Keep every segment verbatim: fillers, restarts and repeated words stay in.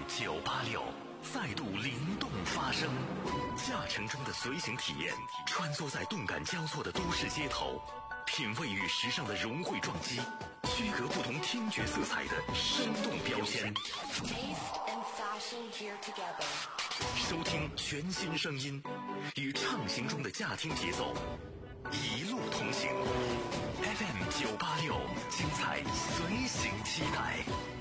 九八六再度灵动发声，驾乘中的随行体验，穿梭在动感交错的都市街头，品味与时尚的融汇撞击，区隔不同听觉色彩的生动标签。收听全新声音，与畅行中的驾听节奏，一路同行。F M 九八六，精彩随行期待。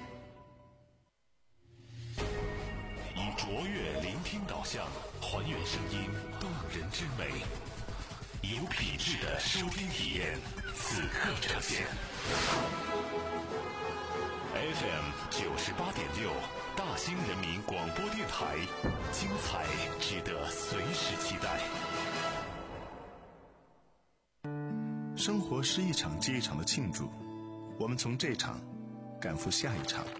以卓越聆听导向，还原声音动人之美，有品质的收听体验，此刻呈现。F M 九十八点六，大兴人民广播电台，精彩值得随时期待。 生活是一场接一场的庆祝，我们从这场赶赴下一场。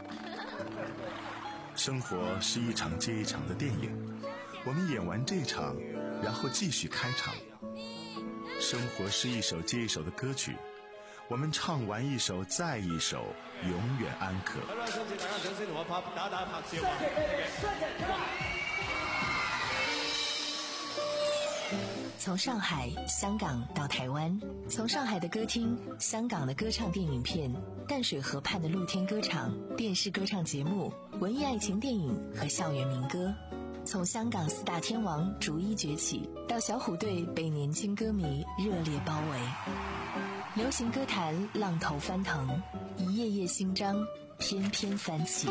生活是一场接一场的电影，我们演完这场，然后继续开场。生活是一首接一首的歌曲，我们唱完一首再一首，永远安可。 好啦，想請大家掌聲同我拍打打拍照啊！ 從上海、香港到台灣，從上海的歌廳、香港的歌唱電影片、淡水河畔的露天歌場、電視歌唱節目、文藝愛情電影和校園民歌，從香港四大天王逐一崛起，到小虎隊被年輕歌迷熱烈包圍，流行歌壇浪頭翻騰，一頁頁新章翩翩翻起。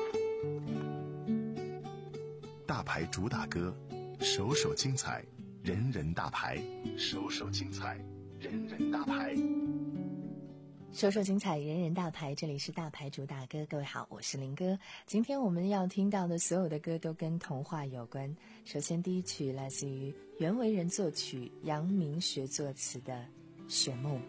大牌主打歌，首首精彩，人人大牌，首首精彩，人人大牌， 首首精彩，人人大牌。这里是大牌主打歌，各位好，我是林哥。今天我们要听到的所有的歌都跟童话有关。首先第一曲来自于袁惟仁作曲，杨明学作词的《雪梦》。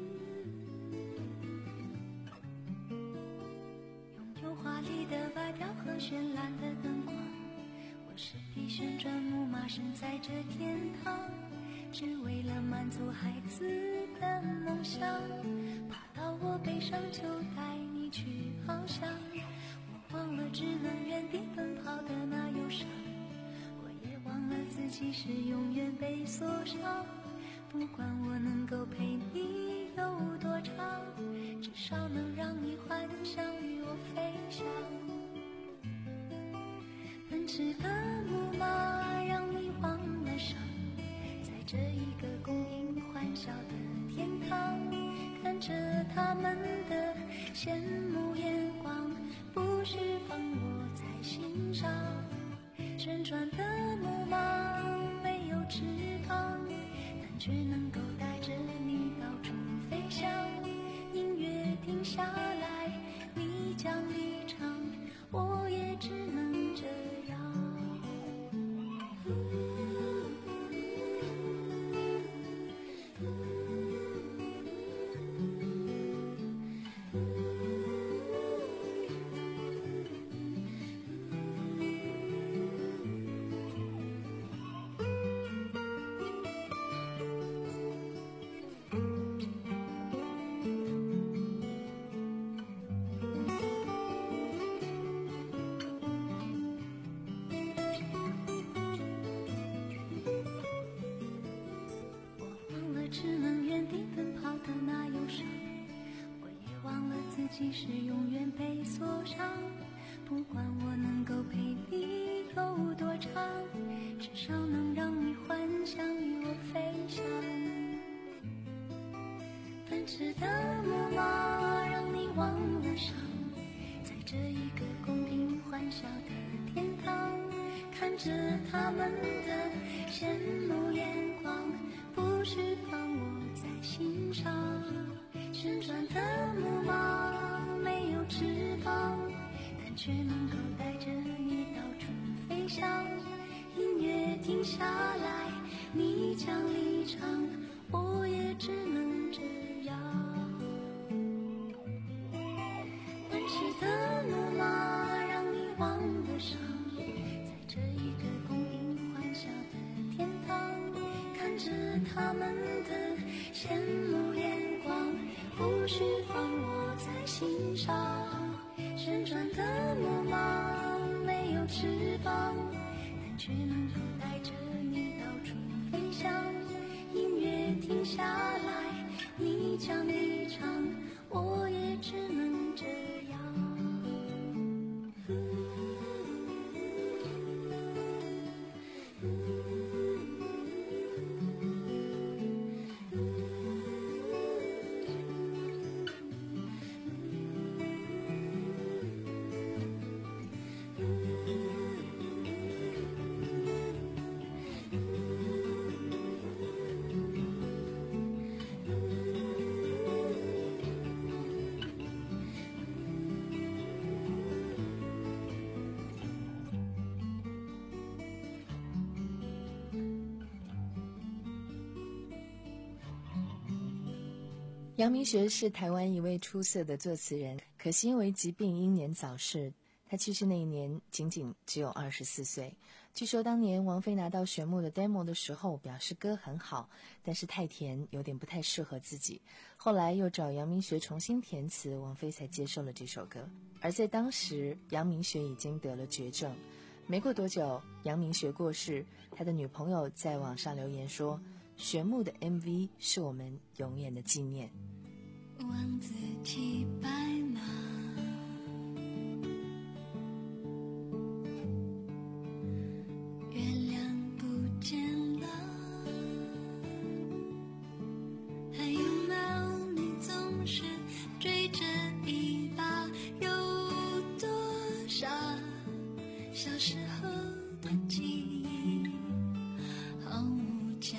拥有华丽的外表和绚烂的灯光，我是匹旋转木马，身在这天堂，只为了满足孩子的梦想，爬到我背上就带你去翱翔。我忘了只能原地奔跑的那忧伤，我也忘了自己是永远被锁上。不管我能够陪你有多长，至少能让你幻想与我飞翔。奔驰的木马让你忘了伤，在这一个供应欢笑的天堂，看着他们的羡慕眼光，不释放我在心上。旋转的木马没有翅膀，但却能够带着你到处飞翔。音乐停下来，你将离场，我也只能这样。即使永远被锁上，不管我能够陪你有多长，至少能让你幻想与我飞翔。奔驰的木马让你忘了伤，在这一个公平欢笑的天堂，看着他们的羡慕眼光，不释放我在心上。旋转的木马没有翅膀，但却能够带着你到处飞翔。音乐停下来，你将离场，我也只能这样。奔驰的木马让你忘了伤，在这一个公平欢笑的天堂，看着他们的羡慕眼光，释放我在心上，旋转的木马了翅膀，但却能够带着你到处飞翔。音乐停下来，你讲你唱，我也只能这样。 杨明学是台湾一位出色的作词人，可惜因为疾病英年早逝。他去世那一年仅仅只有二十四岁。据说当年王菲拿到旋木的 demo 的时候，表示歌很好，但是太甜，有点不太适合自己。后来又找杨明学重新填词，王菲才接受了这首歌。而在当时，杨明学已经得了绝症。没过多久，杨明学过世，他的女朋友在网上留言说，旋木的 M V 是我们永远的纪念。 王子骑白马，月亮不见了，还有猫，你总是追着一把，有多少小时候的记忆好无价。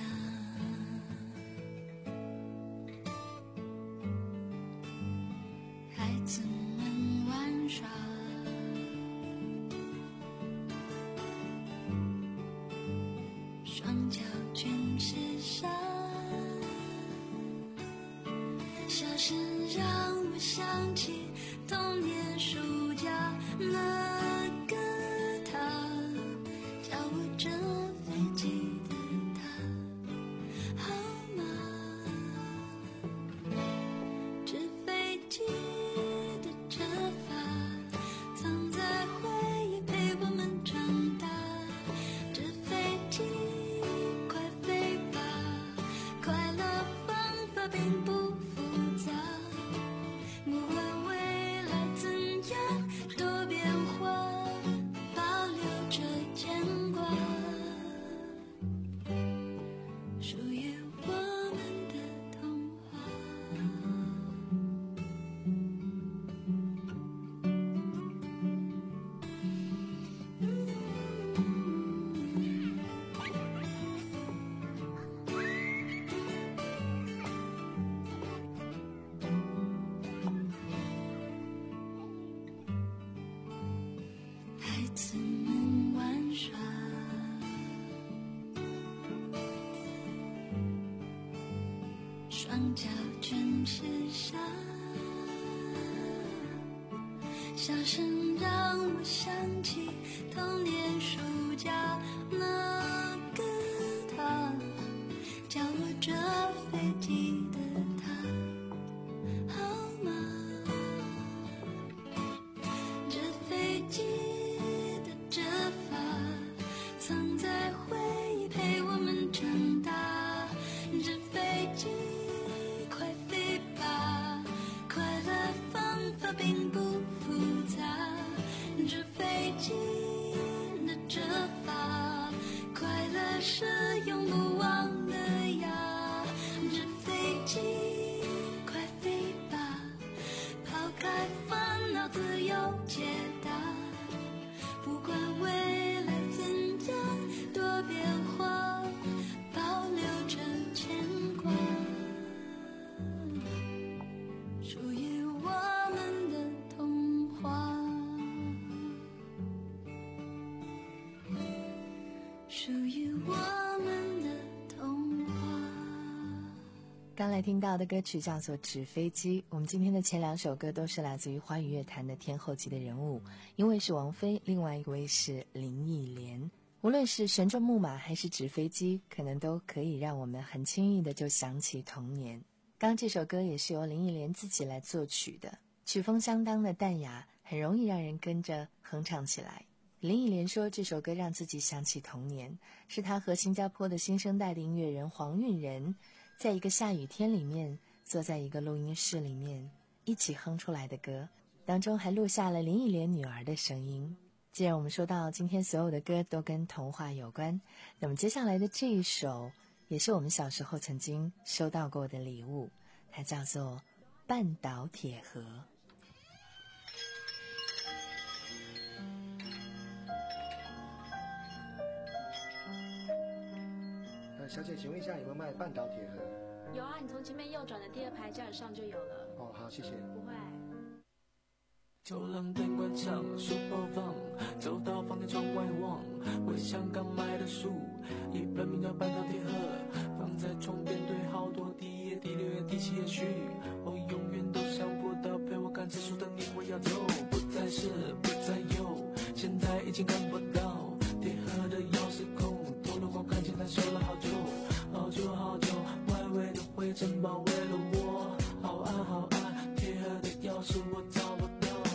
孩子们玩耍，双脚全是沙，笑声让我想起童年暑假，那个他叫我这飞机的他，好吗？纸飞机的折发藏在回忆陪我们长大，纸飞机快飞吧，快乐方法并不复杂，不管未来怎样多变化，保留着牵挂，属于我们的童话。孩子们玩耍，双脚全是沙，笑声让我想起童年暑假，那个他叫我这飞机的他，好吗？这飞机的折发藏在回忆陪我们长大，这飞机快飞吧，快乐方法并不复杂，这飞机的折发快乐是永不忘的呀，这飞机快飞吧，抛开烦恼自由解答，不管未来怎样多变化，保留着牵挂，属于我们的童话，属于我们的童话。 刚来听到的歌曲叫做《纸飞机》。我们今天的前两首歌都是来自于华语乐坛的天后级的人物，一位是王菲，另外一位是林忆莲。无论是旋转木马还是纸飞机，可能都可以让我们很轻易的就想起童年。刚刚这首歌也是由林忆莲自己来作曲的，曲风相当的淡雅，很容易让人跟着哼唱起来。 林忆莲说这首歌让自己想起童年，是她和新加坡的新生代的音乐人黄韵仁在一个下雨天里面坐在一个录音室里面一起哼出来的歌，当中还录下了林忆莲女儿的声音。既然我们说到今天所有的歌都跟童话有关，那么接下来的这一首也是我们小时候曾经收到过的礼物，它叫做半岛铁盒。 呃，小姐，请问一下有没有卖半岛铁盒？ 有啊，你从前面右转的第二排架子上就有了。 哦，好，谢谢。 不会。 走廊灯关上，书包放，走到房间窗外望，回想刚买的书，一本名叫半岛铁盒，放在床边堆好多，第一页、第六页、第七页序，我永远都想不到陪我看这书的你会要走，不再是，不再有，现在已经看不到，铁盒的钥匙孔，透了光看见它收了好久，好久好久，外围的灰尘包围了我，好暗好暗，铁盒的钥匙我找不到。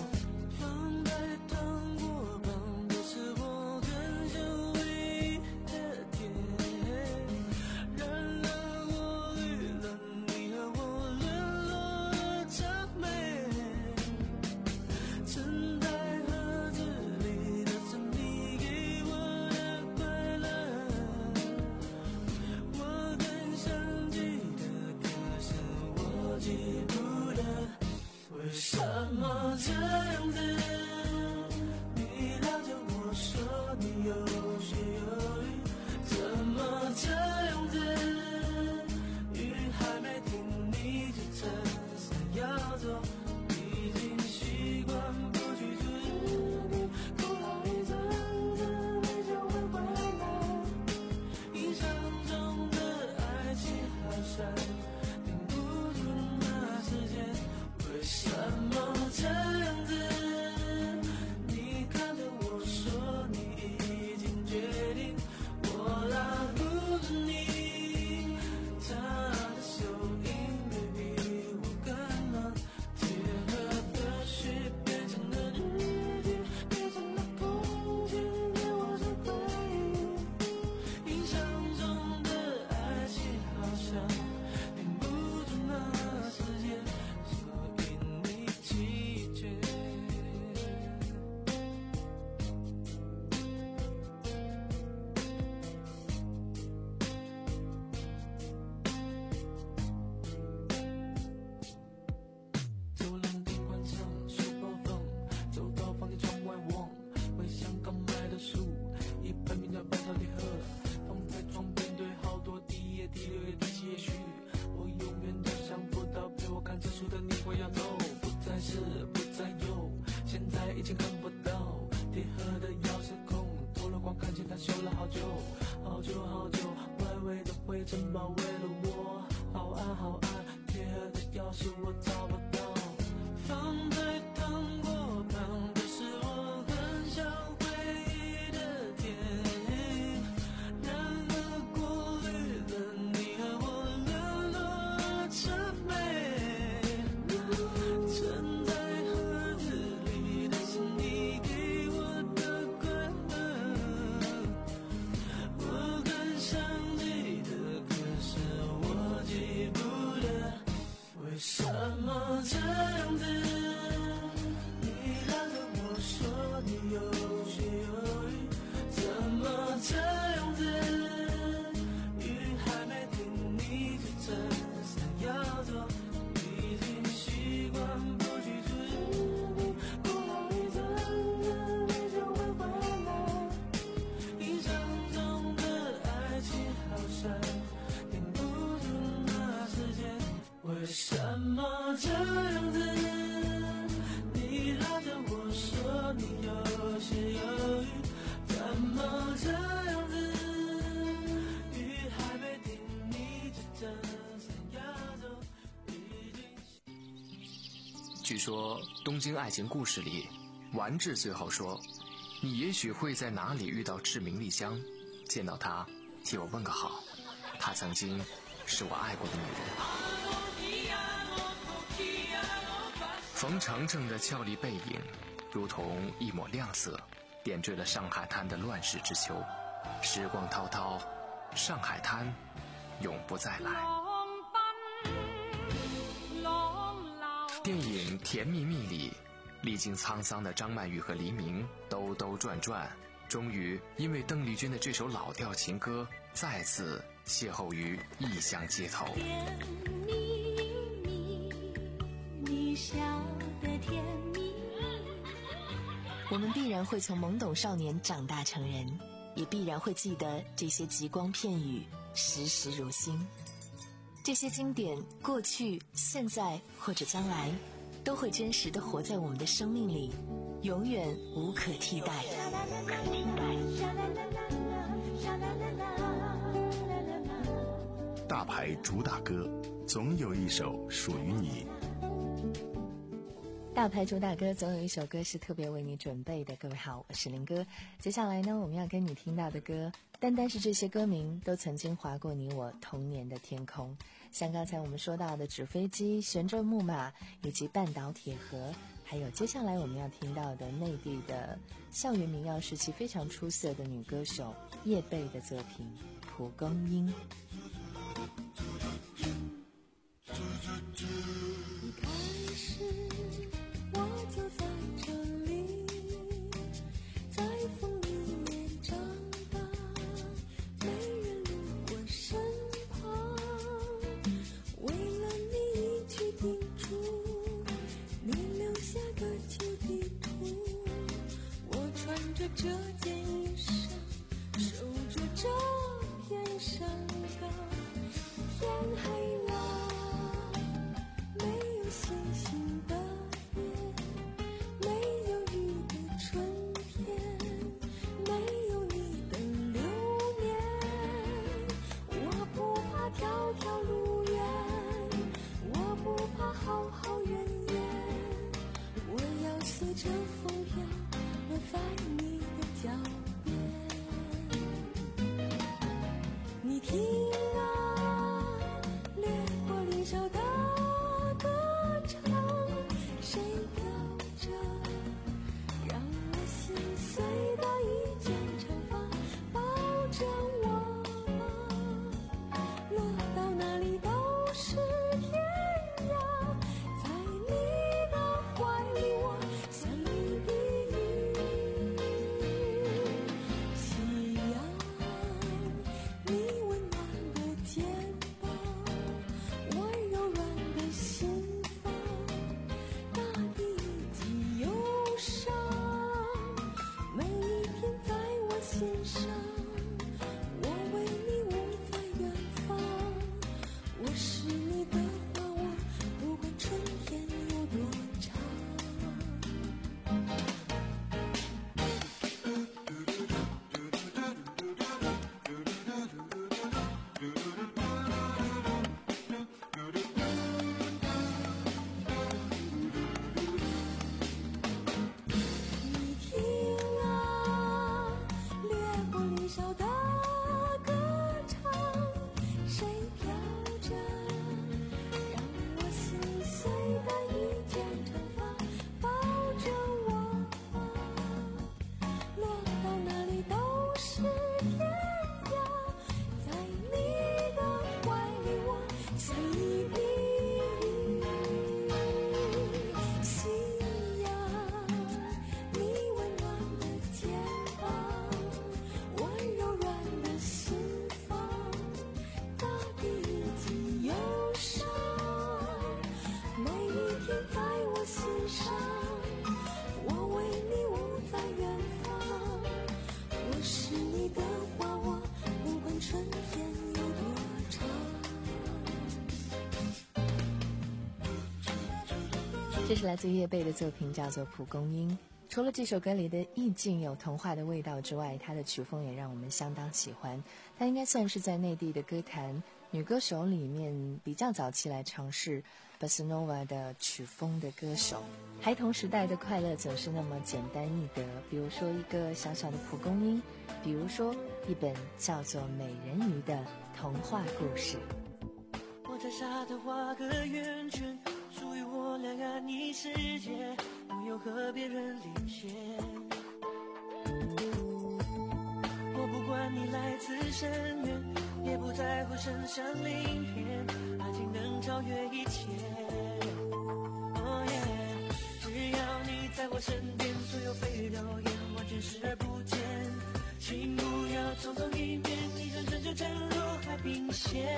城包围了我，好暗好暗，铁盒的钥匙我找不到，放在糖果旁的是我很想回忆的甜，然而过滤了你和我冷落成美，沉在盒子里的是你给我的快乐，我很想记得，可是我记不得，为什么这样子？你拉着我说你有些犹豫，怎么这样子？雨还没停，你就真想要走，已经习惯不去注意你，过了一阵子你就会回来。印象中的爱情好像停不住那时间，为什么这样子？你拉着我说你有些犹豫，怎么这样子？雨还没停，你就真想要走，已经。 据说《东京爱情故事》里，丸治最后说：“你也许会在哪里遇到志明丽香，见到她，替我问个好。她曾经是我爱过的女人。”冯程程的俏丽背影，如同一抹亮色， 点缀了上海滩的乱世之秋。时光滔滔，上海滩永不再来。电影《甜蜜蜜》里，历经沧桑的张曼玉和黎明兜兜转转，终于因为邓丽君的这首老调情歌，再次邂逅于异乡街头。 甜蜜蜜，你笑得甜蜜。 我们必然会从懵懂少年长大成人，也必然会记得这些极光片语，时时如新。这些经典，过去、现在或者将来，都会真实地活在我们的生命里，永远无可替代。 大牌主打歌，总有一首属于你。 大牌主打歌，总有一首歌是特别为你准备的。各位好，我是林哥。接下来呢，我们要跟你听到的歌，单单是这些歌名都曾经划过你我童年的天空。像刚才我们说到的纸飞机、旋转木马以及半岛铁盒，还有接下来我们要听到的内地的校园民谣时期非常出色的女歌手叶蓓的作品《蒲公英》。 一开始我就在这里，在风里面长大，没人路过身旁，为了你一句叮嘱，你留下个旧地图，我穿着这件衣裳，守着这片山岗，天黑了，没有星星的夜，没有雨的春天，没有你的流年，我不怕条条路远，我不怕好好远远，我要随着风飘，落在你的脚边。你听啊，掠过林梢的歌唱，谁飘着让我心碎的一件长发，抱着我吗？落到哪里都是天涯，在你的怀里我像一滴雨。夕阳，你温暖的肩膀，我柔软的心房，大地既忧伤，每一天在我心上，我为你舞在远方，我是你的花窝，不管春天有多长。你听啊，掠过林梢的歌唱，谁飘着让我心碎的一件长发，抱着我吗？落到哪里都是天涯，在你的怀里我像一滴雨。夕阳，你温暖的肩膀，我柔软的心房，大地既忧伤，每一天在我心上，我为你舞在远方，我是你的花窝，不管春天有多长。 这是来自叶蓓的作品，叫做《蒲公英》。除了这首歌里的意境有童话的味道之外，它的曲风也让我们相当喜欢。它应该算是在内地的歌坛女歌手里面比较早期来尝试 Bossa Nova 的曲风的歌手。孩童时代的快乐总是那么简单易得，比如说一个小小的蒲公英，比如说一本叫做《美人鱼》的童话故事。 我在沙滩画个圆圈，属于我俩安妮世界，不用和别人连线。 自深渊，也不在乎身上鳞片，爱情能超越一切。哦耶，只要你在我身边，所有蜚语流言完全视而不见。请不要匆匆一面，一转身就沉入海平线。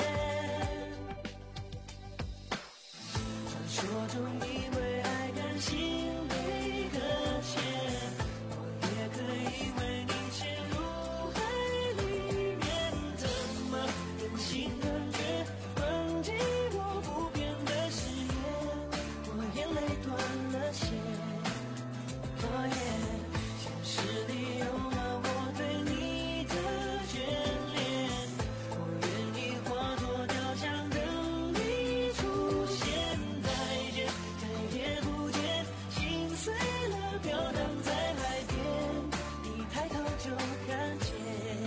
传说中以为爱甘心被搁浅，我也可以为你潜入海里面，怎么忍心断绝困寂我不变的誓言，我眼泪断了线。哦耶，现实里有了我对你的眷恋，我愿意化作雕像等你出现。再见，再也不见，心碎了飘荡在海边，你抬头就看见。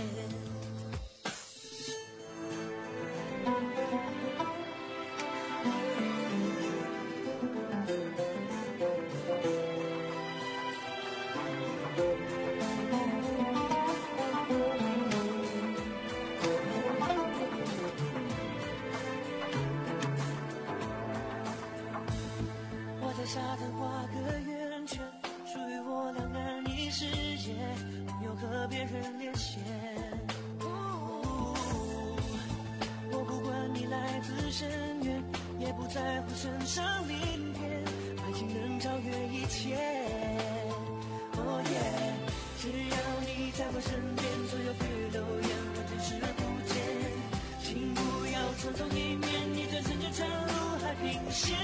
我在沙滩画个圆圈，属于我两岸一世界，没有和别人连线。我不管你来自深渊，也不在乎身上鳞片，爱情能超越一切。哦耶，只要你在我身边，所有蜚语流言完全视而不见。请不要匆匆一面，一转身就沉入海平线。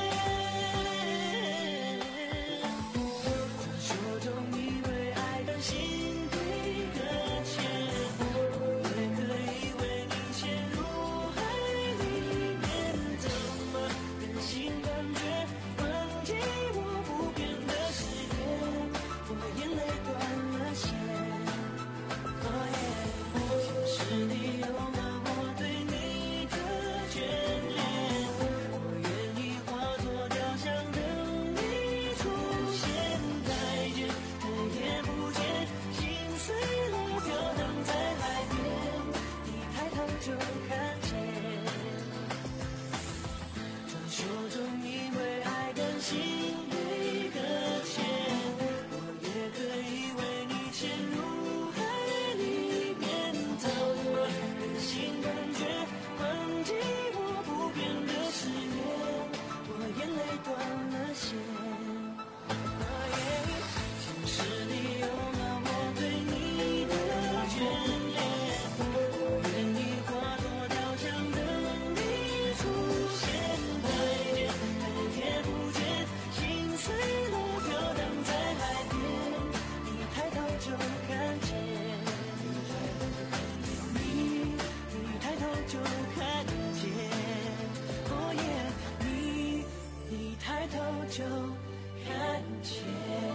传说中以为爱甘心被搁浅，我也可以为你潜入海里面，怎么忍心断绝困寂我不变的誓言，我眼泪断了线。哦耶，现实里有了我对你的眷恋，我愿意化作雕像等你出现。再见，再也不见，心碎了飘荡在海边，你抬头就看见。传说中以为爱甘心被搁浅，我也可以为你潜入海里面，怎么忍心断绝困寂我不变的誓言，我眼泪断了线。哦耶，现实里有了我对你的眷恋，我愿意化作雕像等你出现。再见，再也不见，心碎了飘荡在海边，你抬头就看见。你，你抬头就看见。哦耶，你，你抬头就看见。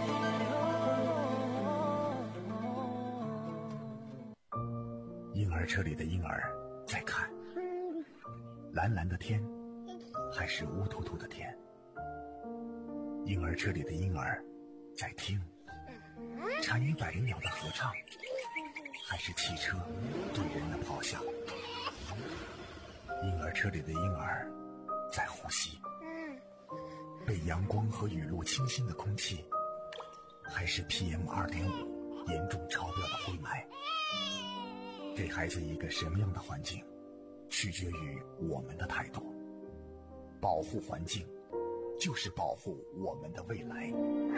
婴儿车里的婴儿在看，蓝蓝的天，还是乌突突的天？婴儿车里的婴儿在听，蝉语百灵鸟的合唱，还是汽车对人的咆哮？婴儿车里的婴儿在呼吸，被阳光和雨露清新的空气，还是 P M 二点五 严重超标的灰霾？给孩子一个什么样的环境，取决于我们的态度。保护环境，就是保护我们的未来。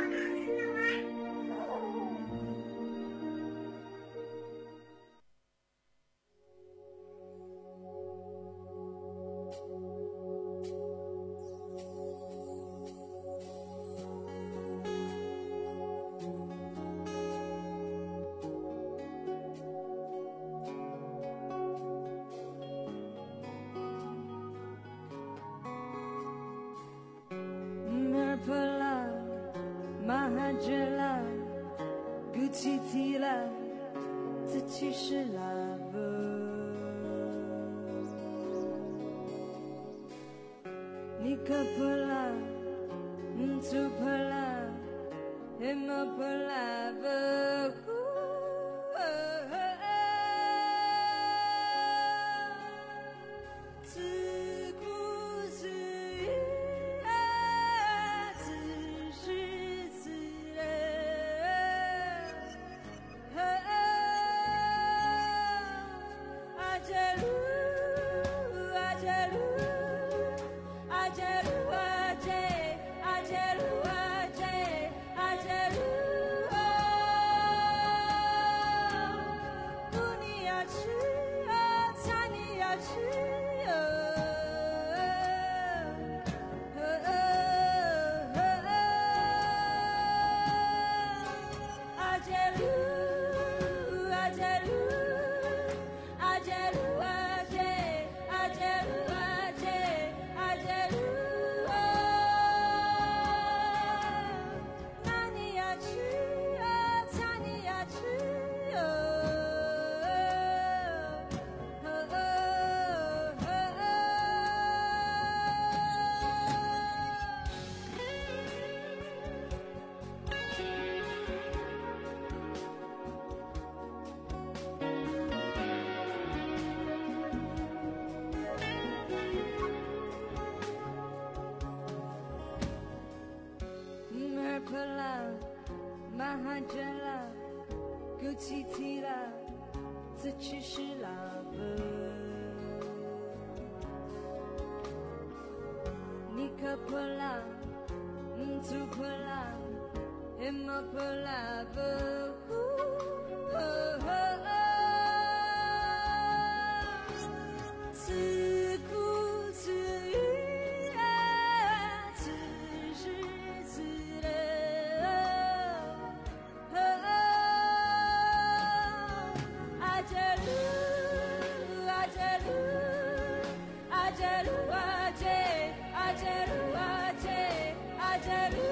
Mahajala Guchitila Zachishalava Nikapala Ntupala Himapalava Mahajala, Gucci-tila, 自去是 love Nikapola, Mtupola, Emapola,自顾自语啊，自是自乐。阿杰鲁，阿杰鲁，阿杰鲁，阿杰，阿杰鲁，阿杰，阿杰鲁。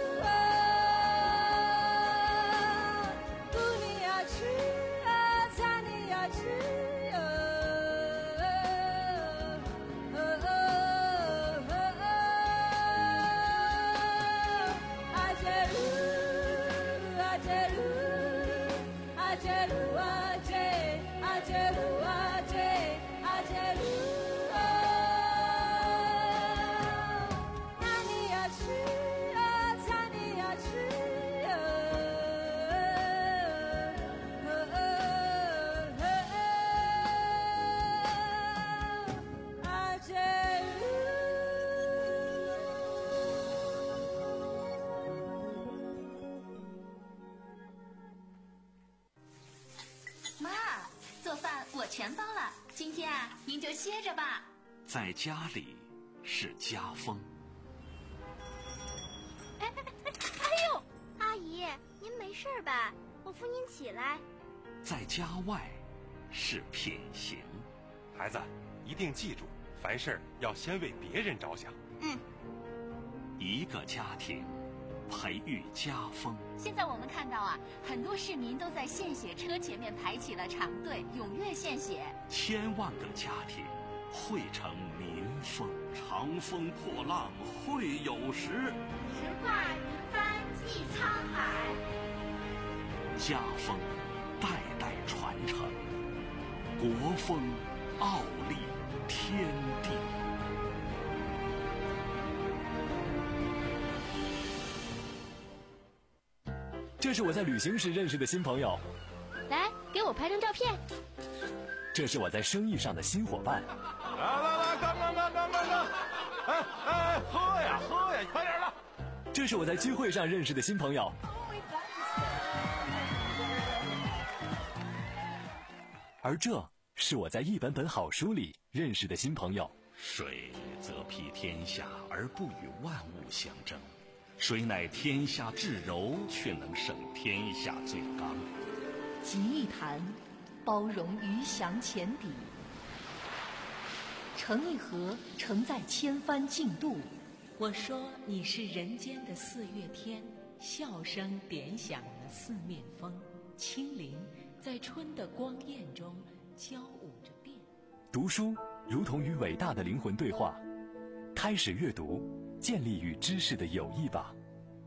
全包了，今天啊，您就歇着吧。 在家里是家风。 哎哎哎！哎呦，阿姨，您没事吧？我扶您起来。 在家外是品行。 孩子，一定记住，凡事要先为别人着想。 嗯。 一个家庭培育家风。 现在我们看到啊，很多市民都在献血车前面排起了长队，踊跃献血。 千万个家庭汇成民风。长风破浪会有时， 直挂云帆济沧海。 家风代代传承，国风傲立天地。 这是我在旅行时认识的新朋友， 来给我拍张照片。 这是我在生意上的新伙伴。 来来来，干干干干干干！哎哎，喝呀喝呀，快点的！ 这是我在聚会上认识的新朋友。而这是我在一本本好书里认识的新朋友。 水则披天下而不与万物相争。谁乃天下至柔，却能胜天下最刚。 集一坛，包容鱼翔浅底；盛一盒，盛在千帆竞渡。 我说你是人间的四月天，笑声点响了四面风，轻灵在春的光艳中交舞着变。 读书如同与伟大的灵魂对话，开始阅读，建立与知识的友谊吧。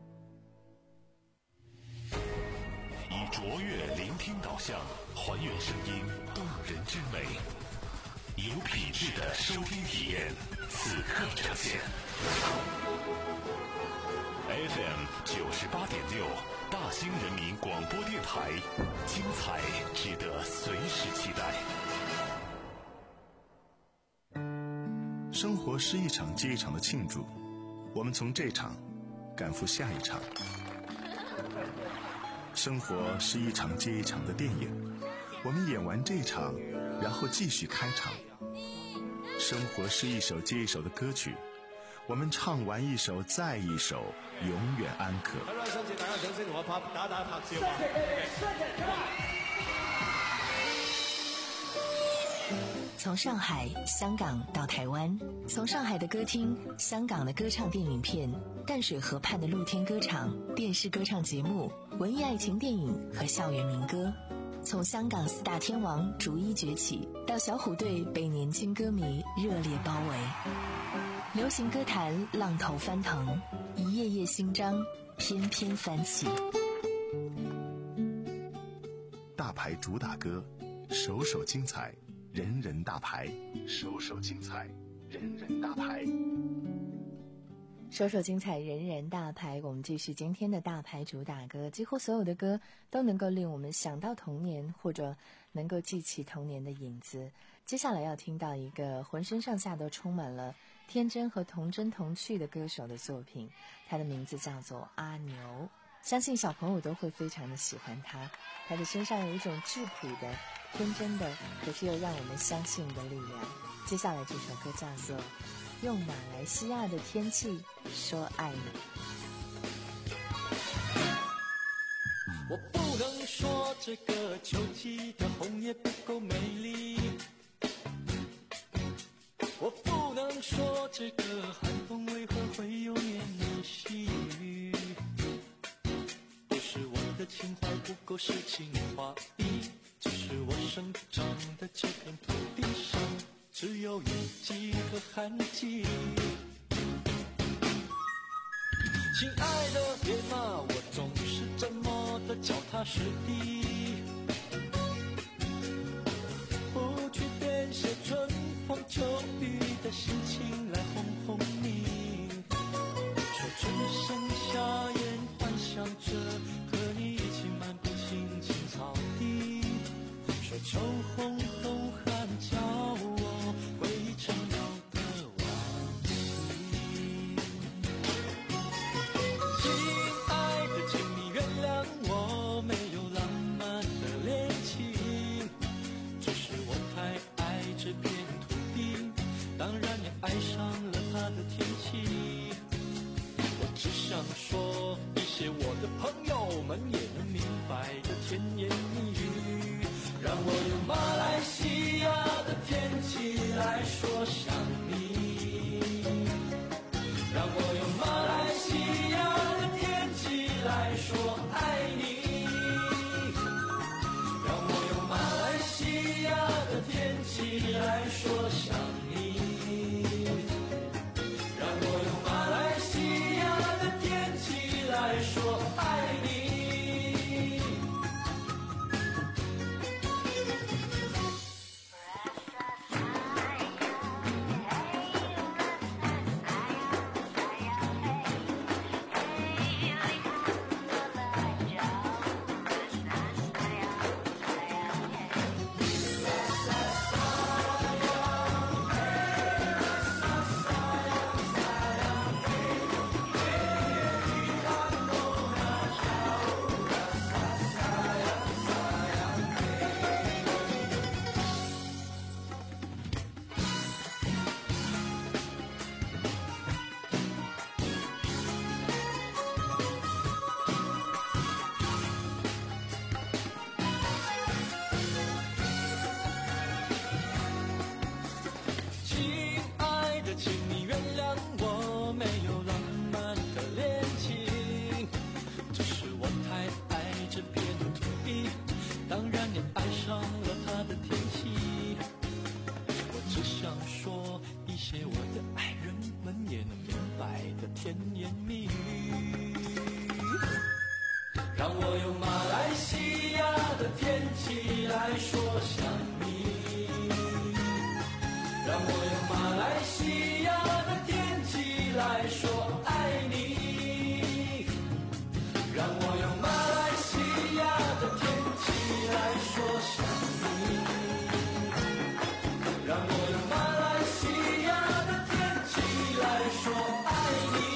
以卓越聆听导向，还原声音动人之美，有品质的收听体验，此刻呈现。F M 九十八点六，大兴人民广播电台，精彩值得随时期待。 生活是一场接一场的庆祝，我们从这场赶赴下一场。生活是一场接一场的电影，我们演完这场，然后继续开场。生活是一首接一首的歌曲，我们唱完一首再一首，永远安可。 好啦，甚至大家掌聲同我拍打打拍照啊！ 从上海、香港到台湾，从上海的歌厅、香港的歌唱电影片、淡水河畔的露天歌场、电视歌唱节目、文艺爱情电影和校园民歌，从香港四大天王逐一崛起，到小虎队被年轻歌迷热烈包围，流行歌坛浪头翻腾，一页页新章翩翩翻起。 大牌主打歌，首首精彩，人人大牌，首首精彩，人人大牌。 首首精彩，人人大牌。我们继续今天的大牌主打歌，几乎所有的歌都能够令我们想到童年，或者能够记起童年的影子。接下来要听到一个浑身上下都充满了天真和童真童趣的歌手的作品，他的名字叫做阿牛。相信小朋友都会非常的喜欢他，他的身上有一种质朴的、天真的，可是又让我们相信的力量。接下来这首歌叫做用马来西亚的天气说爱你。 我不能说这个秋季的红叶不够美丽，我不能说这个寒风为何会有绵绵细雨，不是我的情怀不够诗情画意，只是我生长的这片土地上只有雨季和旱季。亲爱的，别骂我总是这么的脚踏实地，不去编写春风秋雨的心情来哄哄你，说春生夏燕幻想着和你一起漫步青青草地，说秋红冬寒叫我回忆成了的往昔。亲爱的，请你原谅我没有浪漫的恋情，只是我太爱这片土地，当然也爱上了它的天气。我只想说一些我的朋友们也能明白的甜言蜜语，让我用马来西亚的天气来说想你，让我用马来西亚的天气来说爱你，让我用马来西亚的天气来说想你，让我用马来西亚的天气来说爱你。甜言蜜语，让我用马来西亚的天气来说想你，让我用马来西亚的天气来说爱你，让我用马来西亚的天气来说想你，让我用马来西亚的天气来说爱你。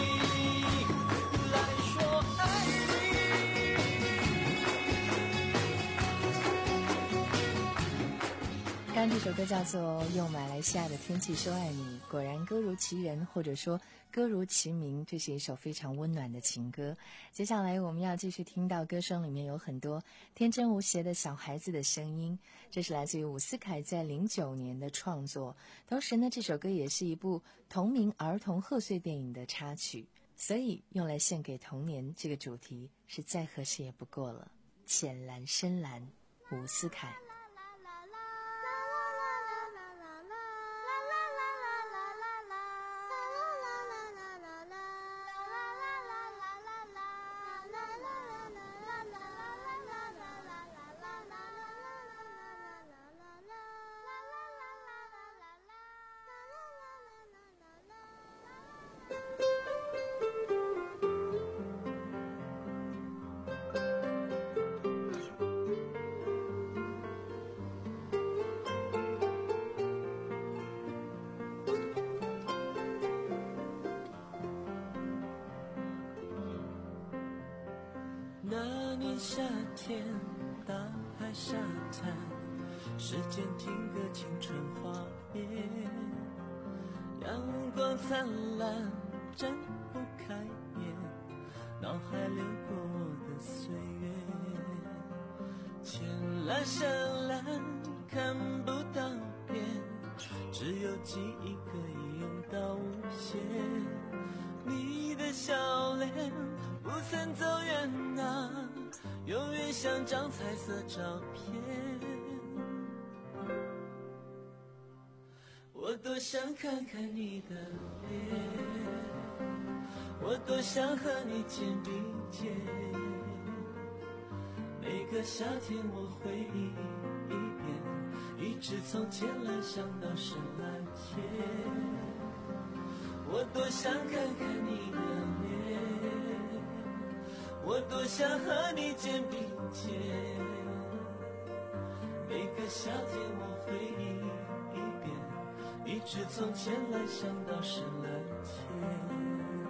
刚这首歌叫做《用马来西亚的天气说爱你》，果然歌如其人，或者说歌如其名，这是一首非常温暖的情歌。接下来我们要继续听到歌声里面有很多天真无邪的小孩子的声音，这是来自于伍思凯在零九年的创作，同时呢，这首歌也是一部同名儿童贺岁电影的插曲，所以用来献给童年这个主题是再合适也不过了。浅蓝深蓝，伍思凯。 年夏天，大海沙滩，时间停格，青春画面，阳光灿烂，睁不开眼，脑海流过我的岁月，浅蓝深蓝，看不到边，只有记忆可以用到无限。你的笑脸不曾走远啊，永远像张彩色照片。我多想看看你的脸，我多想和你肩并肩，每个夏天我回忆一遍，一直从浅蓝想到深蓝天。我多想看看你的脸，我多想和你肩并肩，每个夏天我回忆一遍，一直从浅蓝想到深蓝天。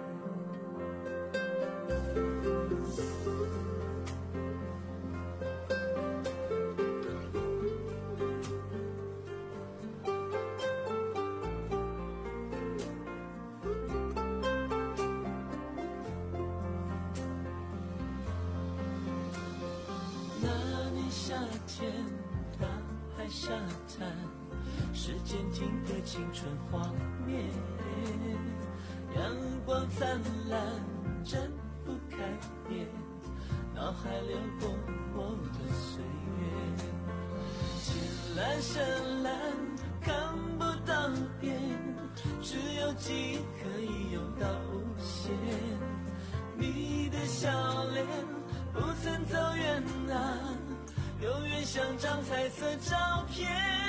夏天，大海沙滩，时间停格，青春画面，阳光灿烂，睁不开眼，脑海流过我的岁月，浅蓝深蓝，看不到边，只有记忆可以用到无限。你的笑脸不曾走远啊，永远像张彩色照片。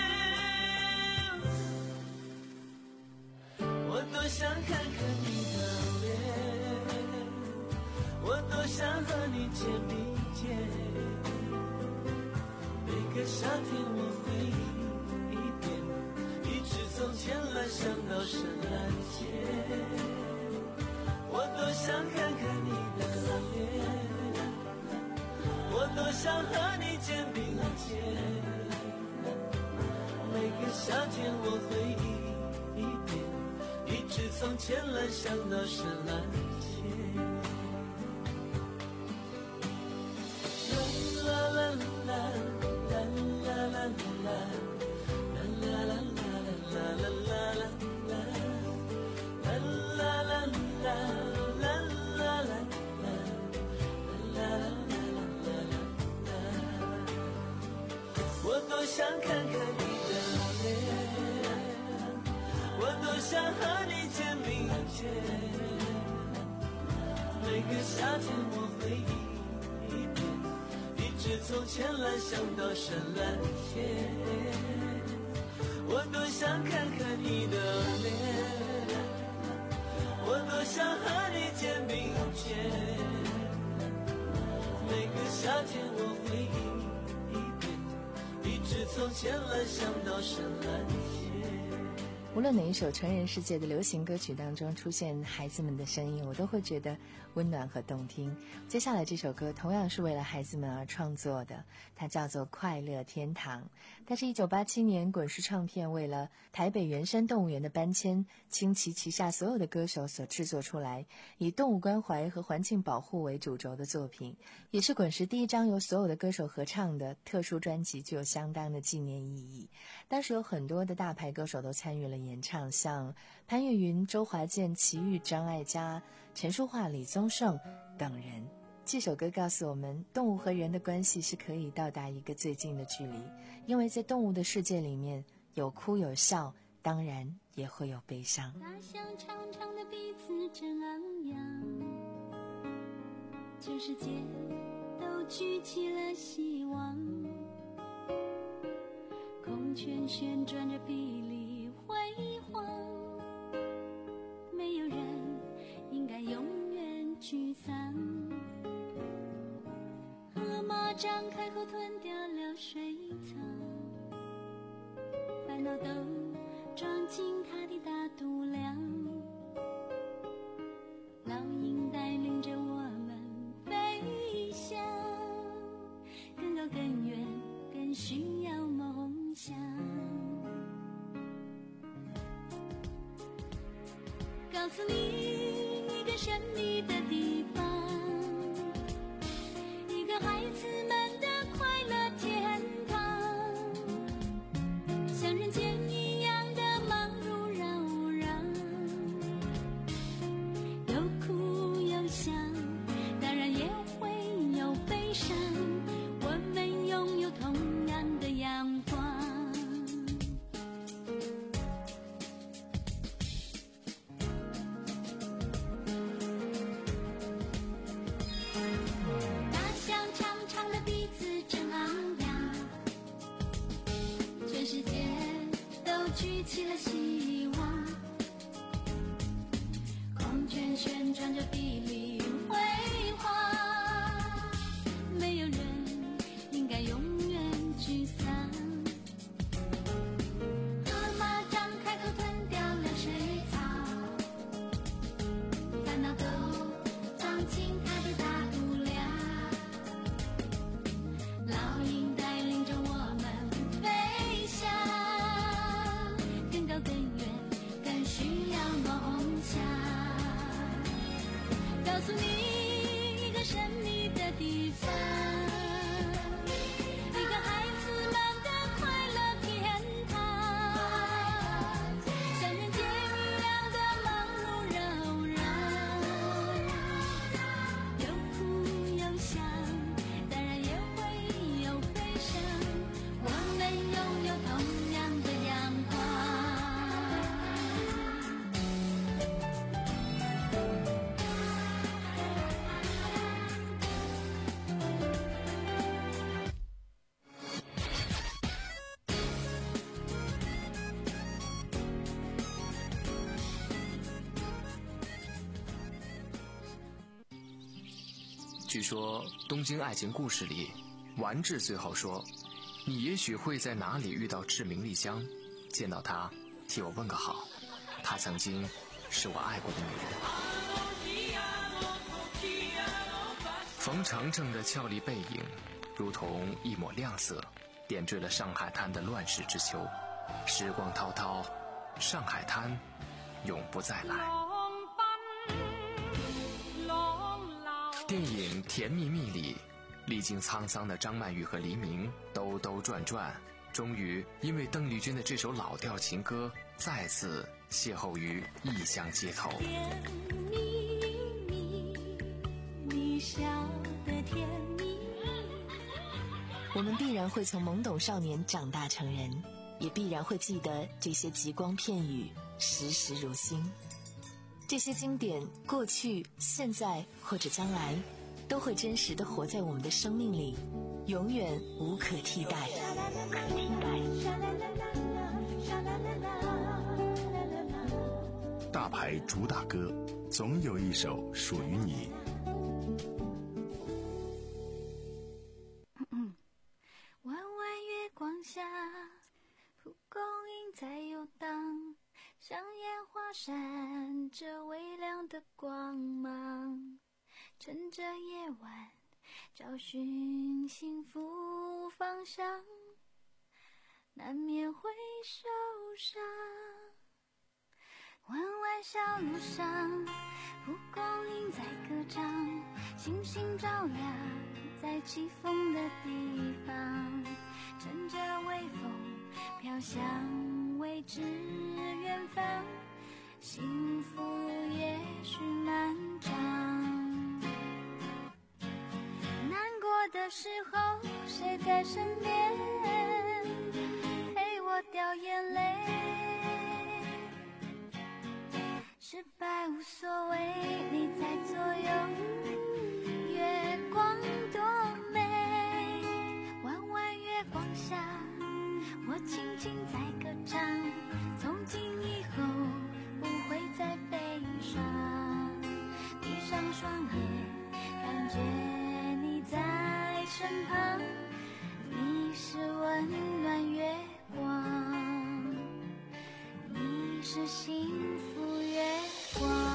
我多想看看你的脸，我多想和你肩并肩，每个夏天我回忆一遍，一直从浅蓝想到深蓝天。我多想看看你的脸，我多想和你肩并肩，每个夏天我回忆一遍，一直从浅蓝想到深蓝天。啦啦啦啦啦啦啦啦啦啦啦啦啦啦啦啦。我多想看看你的脸，我多想和你肩并肩，每个夏天我回忆一遍，一直从浅蓝想到深蓝天。我多想看看你的脸，我多想和你肩并肩，每个夏天我回忆一遍，一直从浅蓝想到深蓝天。 无论哪一首成人世界的流行歌曲当中出现孩子们的声音，我都会觉得温暖和动听。接下来这首歌同样是为了孩子们而创作的，它叫做《快乐天堂》。它是一九八七年滚石唱片为了台北圆山动物园的搬迁，倾其旗下所有的歌手所制作出来，以动物关怀和环境保护为主轴的作品，也是滚石第一张由所有的歌手合唱的特殊专辑，具有相当的纪念意义。当时有很多的大牌歌手都参与了演唱，像潘越云、周华健、齐豫、张艾嘉、陈淑桦、李宗盛等人。这首歌告诉我们，动物和人的关系是可以到达一个最近的距离，因为在动物的世界里面，有哭有笑，当然也会有悲伤。 大象长长的鼻子真昂扬，全世界都举起了希望，孔雀旋转着霹雳辉煌，没有人应该永远沮丧。河马张开后吞掉了水草，烦恼都装进它的大肚量。老鹰带领着我们飞翔， 诉你一个神秘的地方，一个孩子们的快乐天堂，像人间一样的忙碌扰攘，有哭有笑，当然也会有悲伤，我们拥有同样的阳光。大象长长的鼻子真昂扬，全世界都举起了希望，孔雀旋转着碧绿辉煌，没有人应该永远沮丧。河马张开口吞掉了水草，烦恼都装进它的大肚量，老鹰带领着我们飞翔，更高更远更需要梦想。告诉你一个神秘的地方，一个孩子们的快乐天堂，像人间雨量的忙碌扰攘，有哭有笑，当然也会有悲伤，我们拥有同样的阳光。 据说《东京爱情故事》里，丸治最后说：“你也许会在哪里遇到志明丽香，见到她，替我问个好。她曾经是我爱过的女人。”冯程程的俏丽背影，如同一抹亮色，点缀了上海滩的乱世之秋。时光滔滔，上海滩永不再来。电影《甜蜜蜜》里，历经沧桑的张曼玉和黎明兜兜转转，终于因为邓丽君的这首老调情歌，再次邂逅于异乡街头。 甜蜜蜜，你笑得甜蜜。 我们必然会从懵懂少年长大成人，也必然会记得这些极光片语，时时如新。这些经典，过去、现在或者将来，都会真实地活在我们的生命里，永远无可替代。无可替代。 大牌主打歌，总有一首属于你。 弯弯月光下，蒲公英在游荡，像烟花闪着微亮的光芒，趁着夜晚找寻幸福方向，难免会受伤。弯弯小路上，蒲公英在歌唱，星星照亮在起风的地方，趁着微风飘向未知远方，幸福也许漫长。难过的时候，谁在身边陪我掉眼泪？失败无所谓，你在左右，月光多美。弯弯月光下，我轻轻在歌唱，从今以后不会再悲伤。闭上双眼，看见你在身旁，你是温暖月光，你是幸福月光。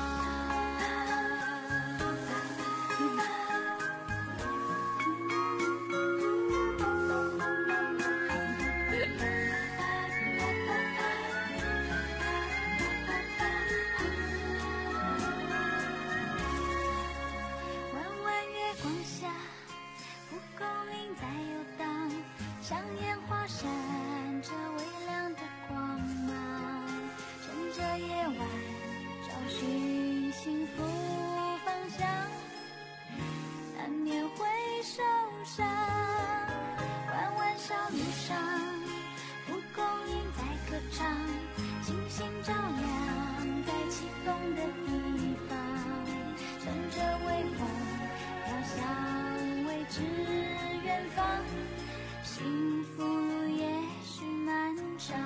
像烟花闪着微亮的光芒，趁着夜晚找寻幸福方向，难免会受伤。弯弯小路上，蒲公英在歌唱，星星照亮在起风的地方，乘着微风飘向未知远方，幸福路也许漫长。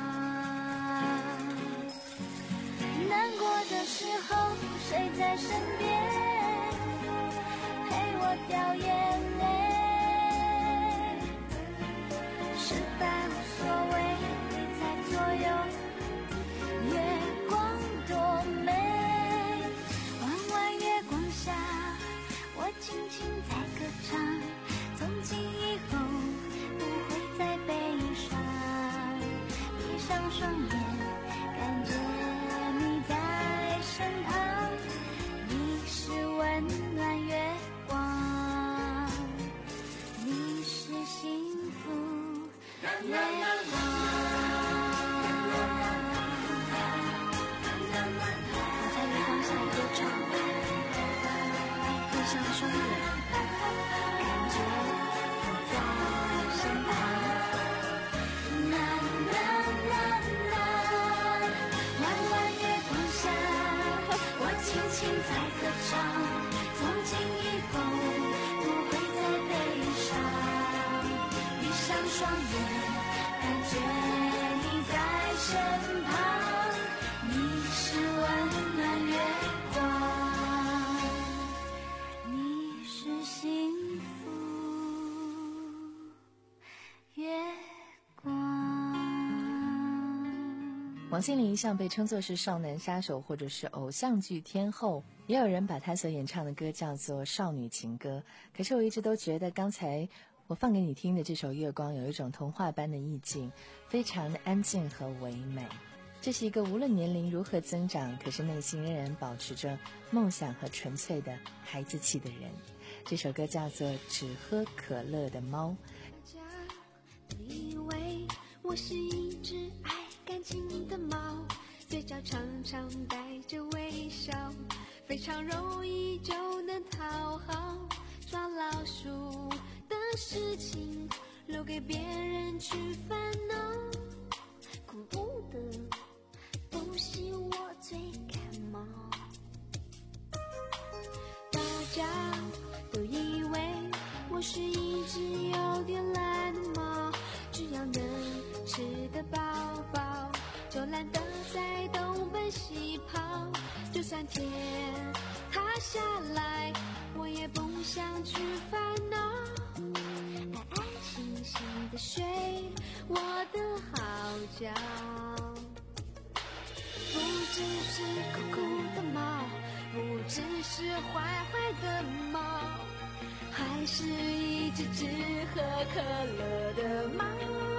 难过的时候，谁在身边陪我掉眼泪？失败无所谓，你在左右，月光多美。弯弯月光下，我轻轻在歌唱，从今以后不会再悲伤。闭上双眼，感觉你在身旁，你是温暖月光，你是幸福月光。我在月光下歌唱，闭上双眼，感觉你在身旁。啦啦啦啦，弯弯月光下，我轻轻在歌唱，从今以后不会再悲伤。闭上双眼，感觉你在身旁，你是温暖月光，你是幸福月光。 王心凌一向被称作是少男杀手或者是偶像剧天后，也有人把她所演唱的歌叫做少女情歌。可是我一直都觉得刚才我放给你听的这首月光有一种童话般的意境，非常的安静和唯美。这是一个无论年龄如何增长，可是内心仍然保持着梦想和纯粹的孩子气的人。这首歌叫做只喝可乐的猫。 以为我是一只爱感情的猫，嘴角常常带着微笑，非常容易就能讨好，抓老鼠的事情留给别人去烦恼，恐怖的东西我最感冒。大家都以为我是一只有点懒的猫，只要能吃得饱饱，就懒得在东奔西跑，就算天塌下来我也不想去烦恼，安安心心的睡我的好觉。不只是酷酷的猫，不只是坏坏的猫，还是一只只喝可乐的猫。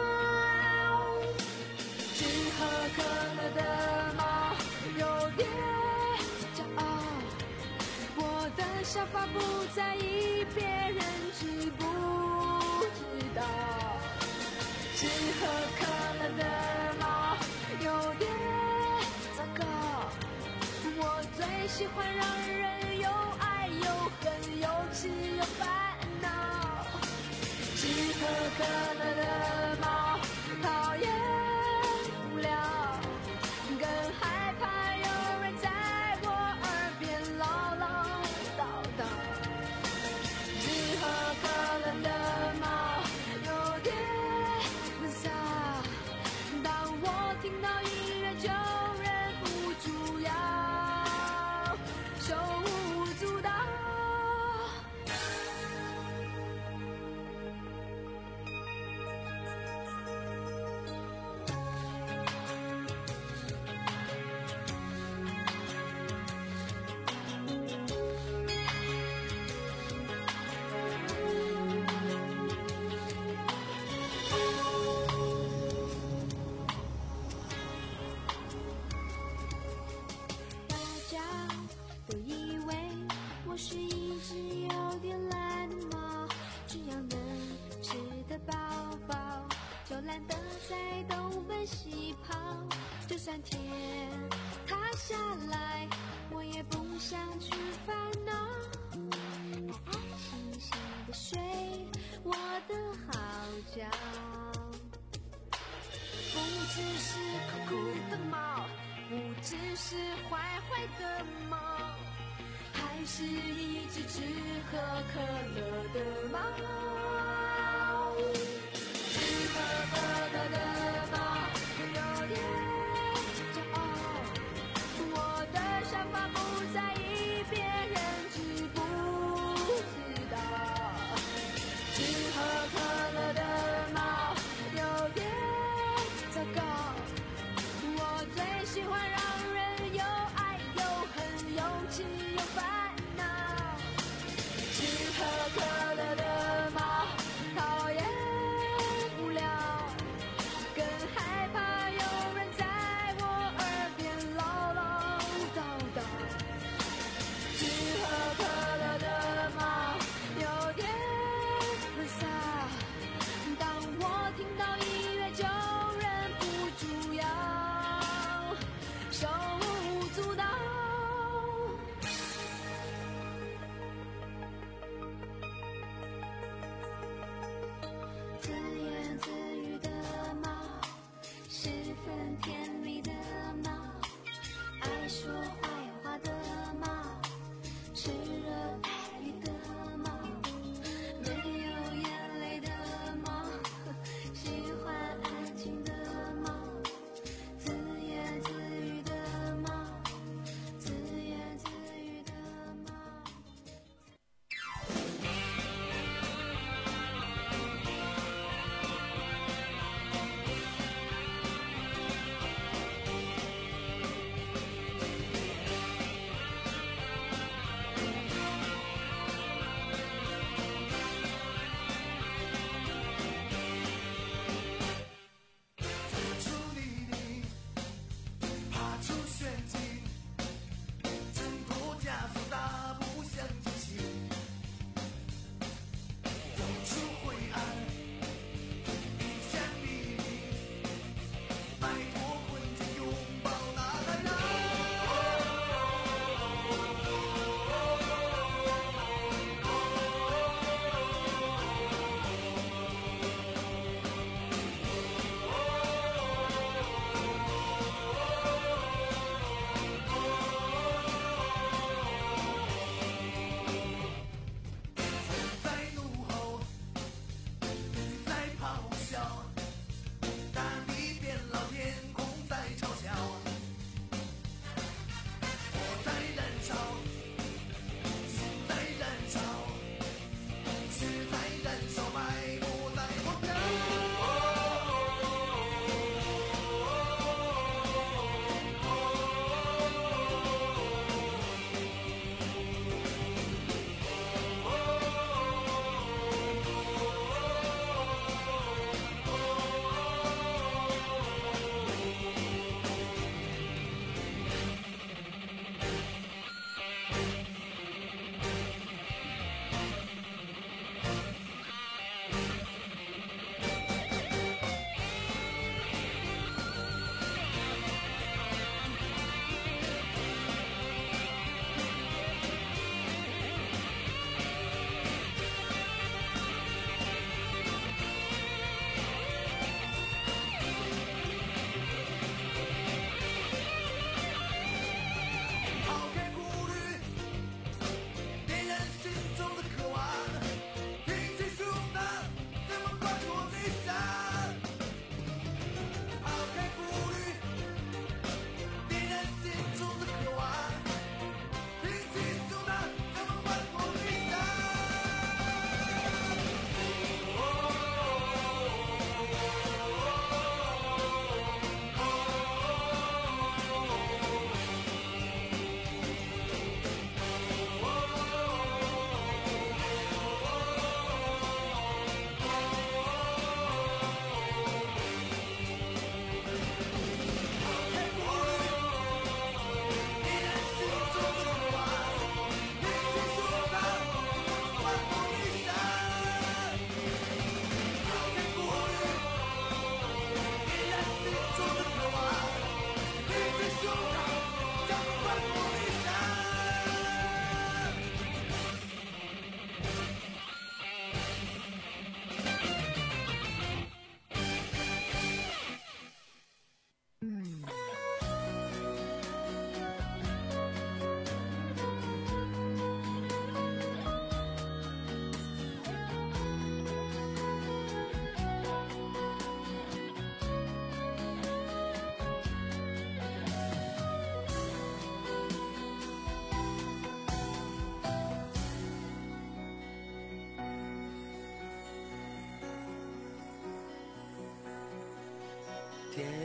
只喝可乐的猫有点骄傲，我的想法不在意别人知不知道。只喝可乐的猫有点糟糕，我最喜欢让人又爱又恨又气又烦恼。只喝可乐的猫讨厌无聊，更害怕有人在我耳边唠唠叨叨。只喝可乐的猫有点闷骚，当我听到音乐就忍不住要手舞足蹈。 懒得在东奔西跑，就算天塌下来，我也不想去烦恼。安安心心的睡我的好觉，不只是酷酷的猫，不只是坏坏的猫，还是一只只喝可乐的猫。只喝可乐的猫有点骄傲，我的想法不在意，别人知不知道？只喝可乐的猫有点糟糕，我最喜欢让人又爱又恨，又气又烦恼。只喝可乐的猫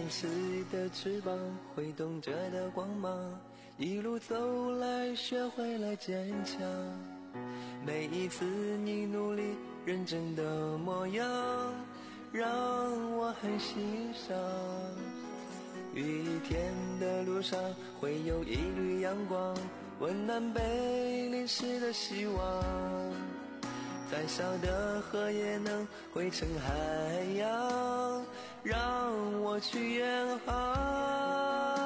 天使的翅膀，挥动着的光芒，一路走来学会了坚强。每一次你努力认真的模样，让我很欣赏。雨天的路上会有一缕阳光，温暖被淋湿的希望。再小的河也能汇成海洋，让我去远航。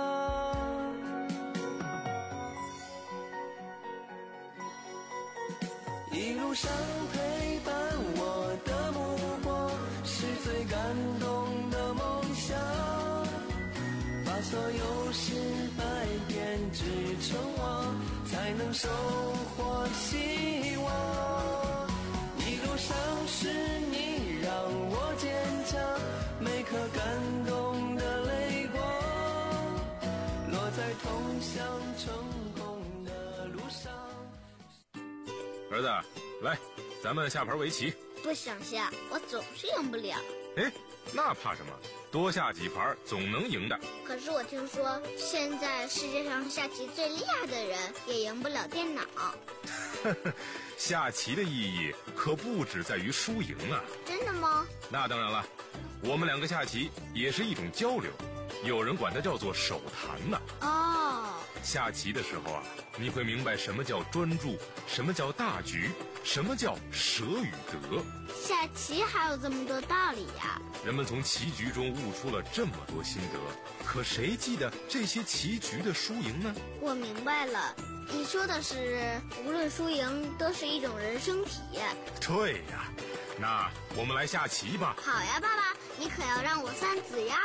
一路上陪伴我的目光，是最感动的梦想，把所有失败变成成王，才能收获希望。一路上是你让我坚强，每颗感动的泪光，落在通向成功的路上。 儿子，来，咱们下盘围棋。 不想下，我总是赢不了。 哎，那怕什么？多下几盘总能赢的。 可是我听说，现在世界上下棋最厉害的人也赢不了电脑。 下棋的意义可不只在于输赢啊。 真的吗？ 那当然了，我们两个下棋也是一种交流，有人管它叫做手谈呢。 哦， 下棋的时候啊，你会明白什么叫专注，什么叫大局，什么叫舍与得。 下棋还有这么多道理呀！ 人们从棋局中悟出了这么多心得，可谁记得这些棋局的输赢呢？ 我明白了，你说的是无论输赢都是一种人生体验。 对呀，那我们来下棋吧。 好呀，爸爸，你可要让我算子呀。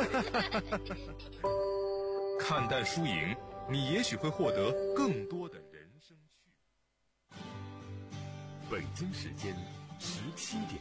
看淡输赢，你也许会获得更多的人生趣。 北京时间十七点。